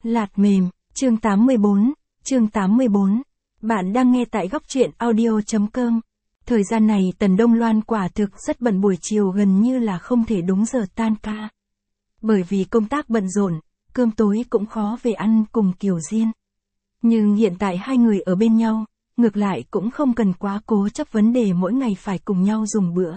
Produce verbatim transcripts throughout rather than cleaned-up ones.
Lạt mềm, chương tám mươi bốn, chương tám mươi bốn. Bạn đang nghe tại góc truyện audio.com. Thời gian này Tần Đông Loan quả thực rất bận, buổi chiều gần như là không thể đúng giờ tan ca. Bởi vì công tác bận rộn, cơm tối cũng khó về ăn cùng Kiều Diên. Nhưng hiện tại hai người ở bên nhau, ngược lại cũng không cần quá cố chấp vấn đề mỗi ngày phải cùng nhau dùng bữa.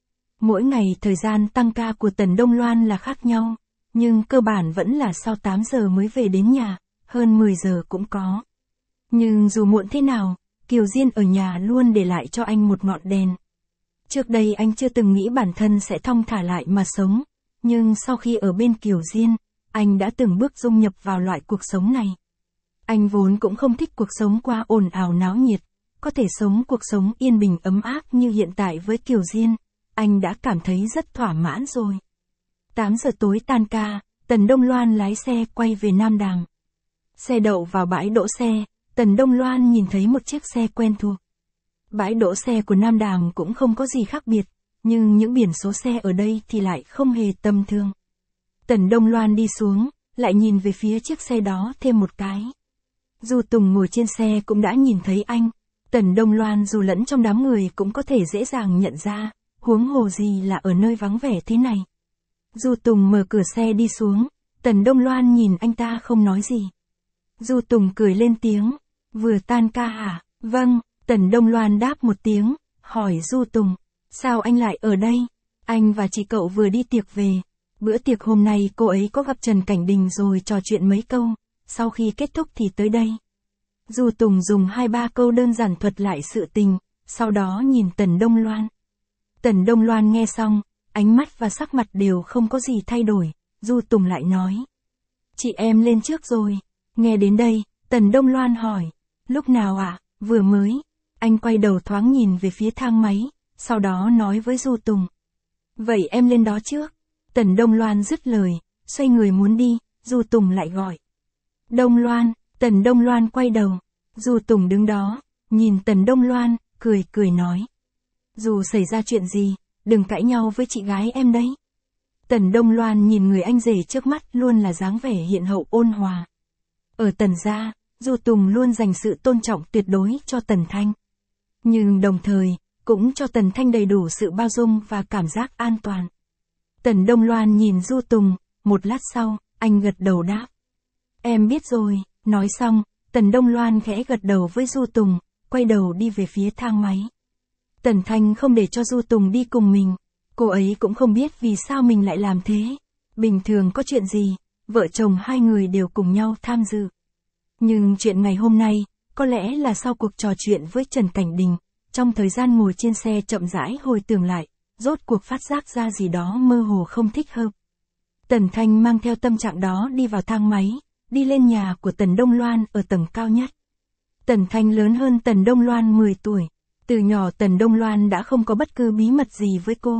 Mỗi ngày thời gian tăng ca của Tần Đông Loan là khác nhau, nhưng cơ bản vẫn là sau tám giờ mới về đến nhà, hơn mười giờ cũng có. Nhưng dù muộn thế nào, Kiều Diên ở nhà luôn để lại cho anh một ngọn đèn. Trước đây anh chưa từng nghĩ bản thân sẽ thong thả lại mà sống, nhưng sau khi ở bên Kiều Diên, anh đã từng bước dung nhập vào loại cuộc sống này. Anh vốn cũng không thích cuộc sống quá ồn ào náo nhiệt, có thể sống cuộc sống yên bình ấm áp như hiện tại với Kiều Diên, anh đã cảm thấy rất thỏa mãn rồi. tám giờ tối tan ca, Tần Đông Loan lái xe quay về Nam Đàm. Xe đậu vào bãi đỗ xe, Tần Đông Loan nhìn thấy một chiếc xe quen thuộc. Bãi đỗ xe của Nam Đàm cũng không có gì khác biệt, nhưng những biển số xe ở đây thì lại không hề tầm thường. Tần Đông Loan đi xuống, lại nhìn về phía chiếc xe đó thêm một cái. Du Tùng ngồi trên xe cũng đã nhìn thấy anh. Tần Đông Loan dù lẫn trong đám người cũng có thể dễ dàng nhận ra, huống hồ gì là ở nơi vắng vẻ thế này. Du Tùng mở cửa xe đi xuống, Tần Đông Loan nhìn anh ta không nói gì. Du Tùng cười lên tiếng, vừa tan ca hả? Vâng, Tần Đông Loan đáp một tiếng, hỏi Du Tùng, sao anh lại ở đây? Anh và chị cậu vừa đi tiệc về. Bữa tiệc hôm nay cô ấy có gặp Trần Cảnh Đình rồi trò chuyện mấy câu, sau khi kết thúc thì tới đây. Du Tùng dùng hai ba câu đơn giản thuật lại sự tình, sau đó nhìn Tần Đông Loan. Tần Đông Loan nghe xong, ánh mắt và sắc mặt đều không có gì thay đổi, Du Tùng lại nói. Chị em lên trước rồi. Nghe đến đây, Tần Đông Loan hỏi, lúc nào ạ? À? Vừa mới. Anh quay đầu thoáng nhìn về phía thang máy, sau đó nói với Du Tùng. Vậy em lên đó trước. Tần Đông Loan dứt lời, xoay người muốn đi, Du Tùng lại gọi. Đông Loan, Tần Đông Loan quay đầu. Du Tùng đứng đó, nhìn Tần Đông Loan, cười cười nói. Dù xảy ra chuyện gì, đừng cãi nhau với chị gái em đấy. Tần Đông Loan nhìn người anh rể trước mắt luôn là dáng vẻ hiện hậu ôn hòa. Ở Tần gia, Du Tùng luôn dành sự tôn trọng tuyệt đối cho Tần Thanh. Nhưng đồng thời, cũng cho Tần Thanh đầy đủ sự bao dung và cảm giác an toàn. Tần Đông Loan nhìn Du Tùng, một lát sau, anh gật đầu đáp. Em biết rồi, nói xong, Tần Đông Loan khẽ gật đầu với Du Tùng, quay đầu đi về phía thang máy. Tần Thanh không để cho Du Tùng đi cùng mình, cô ấy cũng không biết vì sao mình lại làm thế. Bình thường có chuyện gì, vợ chồng hai người đều cùng nhau tham dự. Nhưng chuyện ngày hôm nay, có lẽ là sau cuộc trò chuyện với Trần Cảnh Đình, trong thời gian ngồi trên xe chậm rãi hồi tưởng lại, rốt cuộc phát giác ra gì đó mơ hồ không thích hợp. Tần Thanh mang theo tâm trạng đó đi vào thang máy, đi lên nhà của Tần Đông Loan ở tầng cao nhất. Tần Thanh lớn hơn Tần Đông Loan mười tuổi. Từ nhỏ Tần Đông Loan đã không có bất cứ bí mật gì với cô.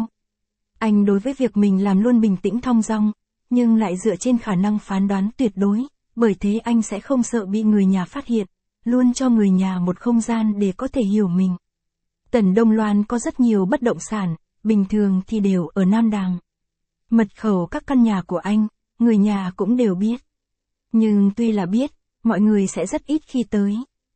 Anh đối với việc mình làm luôn bình tĩnh thong dong, nhưng lại dựa trên khả năng phán đoán tuyệt đối, bởi thế anh sẽ không sợ bị người nhà phát hiện, luôn cho người nhà một không gian để có thể hiểu mình. Tần Đông Loan có rất nhiều bất động sản, bình thường thì đều ở Nam Đàm. Mật khẩu các căn nhà của anh, người nhà cũng đều biết. Nhưng tuy là biết, mọi người sẽ rất ít khi tới.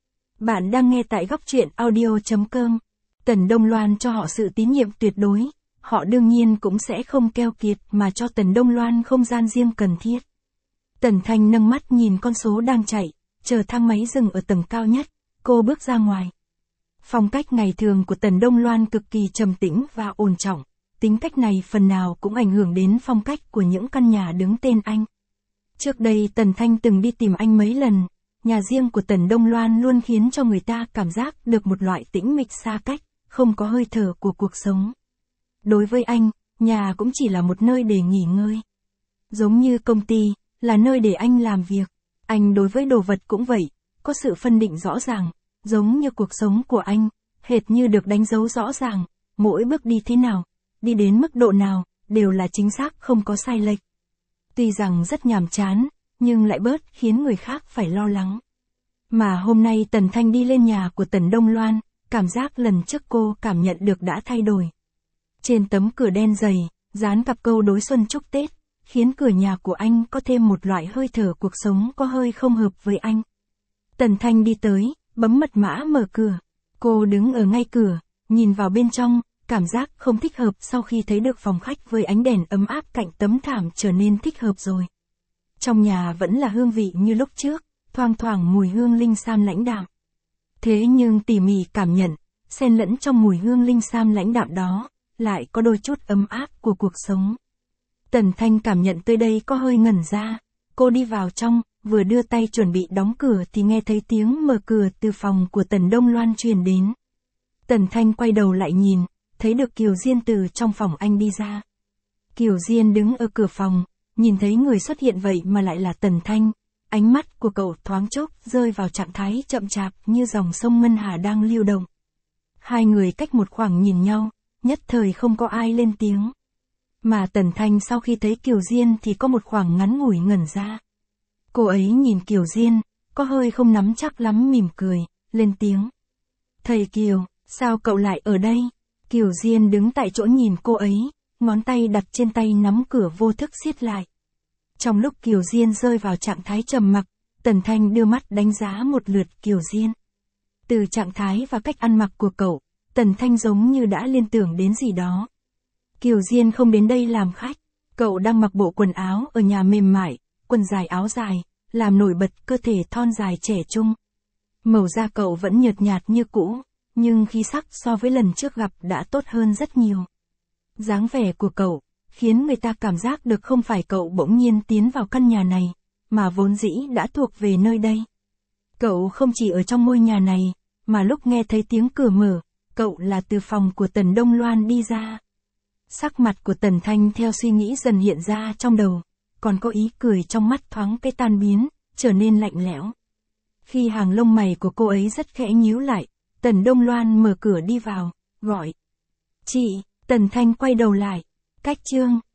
Bạn đang nghe tại góc truyện audio.com. Tần Đông Loan cho họ sự tín nhiệm tuyệt đối, họ đương nhiên cũng sẽ không keo kiệt mà cho Tần Đông Loan không gian riêng cần thiết. Tần Thanh nâng mắt nhìn con số đang chạy, chờ thang máy dừng ở tầng cao nhất, cô bước ra ngoài. Phong cách ngày thường của Tần Đông Loan cực kỳ trầm tĩnh và ổn trọng, tính cách này phần nào cũng ảnh hưởng đến phong cách của những căn nhà đứng tên anh. Trước đây Tần Thanh từng đi tìm anh mấy lần. Nhà riêng của Tần Đông Loan luôn khiến cho người ta cảm giác được một loại tĩnh mịch xa cách, không có hơi thở của cuộc sống. Đối với anh, nhà cũng chỉ là một nơi để nghỉ ngơi. Giống như công ty, là nơi để anh làm việc. Anh đối với đồ vật cũng vậy, có sự phân định rõ ràng, giống như cuộc sống của anh, hệt như được đánh dấu rõ ràng, mỗi bước đi thế nào, đi đến mức độ nào, đều là chính xác không có sai lệch. Tuy rằng rất nhàm chán, nhưng lại bớt khiến người khác phải lo lắng. Mà hôm nay Tần Thanh đi lên nhà của Tần Đông Loan, cảm giác lần trước cô cảm nhận được đã thay đổi. Trên tấm cửa đen dày, dán cặp câu đối xuân chúc Tết, khiến cửa nhà của anh có thêm một loại hơi thở cuộc sống có hơi không hợp với anh. Tần Thanh đi tới, bấm mật mã mở cửa. Cô đứng ở ngay cửa, nhìn vào bên trong, cảm giác không thích hợp sau khi thấy được phòng khách với ánh đèn ấm áp cạnh tấm thảm trở nên thích hợp rồi. Trong nhà vẫn là hương vị như lúc trước, thoang thoảng mùi hương linh sam lãnh đạm. Thế nhưng tỉ mỉ cảm nhận, xen lẫn trong mùi hương linh sam lãnh đạm đó, lại có đôi chút ấm áp của cuộc sống. Tần Thanh cảm nhận tới đây có hơi ngẩn ra, cô đi vào trong, vừa đưa tay chuẩn bị đóng cửa thì nghe thấy tiếng mở cửa từ phòng của Tần Đông Loan truyền đến. Tần Thanh quay đầu lại nhìn, thấy được Kiều Diên từ trong phòng anh đi ra. Kiều Diên đứng ở cửa phòng, nhìn thấy người xuất hiện vậy mà lại là Tần Thanh, ánh mắt của cậu thoáng chốc rơi vào trạng thái chậm chạp như dòng sông Ngân Hà đang lưu động. Hai người cách một khoảng nhìn nhau, nhất thời không có ai lên tiếng. Mà Tần Thanh sau khi thấy Kiều Diên thì có một khoảng ngắn ngủi ngẩn ra. Cô ấy nhìn Kiều Diên, có hơi không nắm chắc lắm mỉm cười, lên tiếng. Thầy Kiều, sao cậu lại ở đây? Kiều Diên đứng tại chỗ nhìn cô ấy, ngón tay đặt trên tay nắm cửa vô thức siết lại. Trong lúc Kiều Diên rơi vào trạng thái trầm mặc, Tần Thanh đưa mắt đánh giá một lượt Kiều Diên. Từ trạng thái và cách ăn mặc của cậu, Tần Thanh giống như đã liên tưởng đến gì đó. Kiều Diên không đến đây làm khách, cậu đang mặc bộ quần áo ở nhà mềm mại, quần dài áo dài, làm nổi bật cơ thể thon dài trẻ trung. Màu da cậu vẫn nhợt nhạt như cũ, nhưng khí sắc so với lần trước gặp đã tốt hơn rất nhiều. Dáng vẻ của cậu, khiến người ta cảm giác được không phải cậu bỗng nhiên tiến vào căn nhà này, mà vốn dĩ đã thuộc về nơi đây. Cậu không chỉ ở trong ngôi nhà này, mà lúc nghe thấy tiếng cửa mở, cậu là từ phòng của Tần Đông Loan đi ra. Sắc mặt của Tần Thanh theo suy nghĩ dần hiện ra trong đầu, còn có ý cười trong mắt thoáng cái tan biến, trở nên lạnh lẽo. Khi hàng lông mày của cô ấy rất khẽ nhíu lại, Tần Đông Loan mở cửa đi vào, gọi. Chị, Tần Thanh quay đầu lại. Cách chương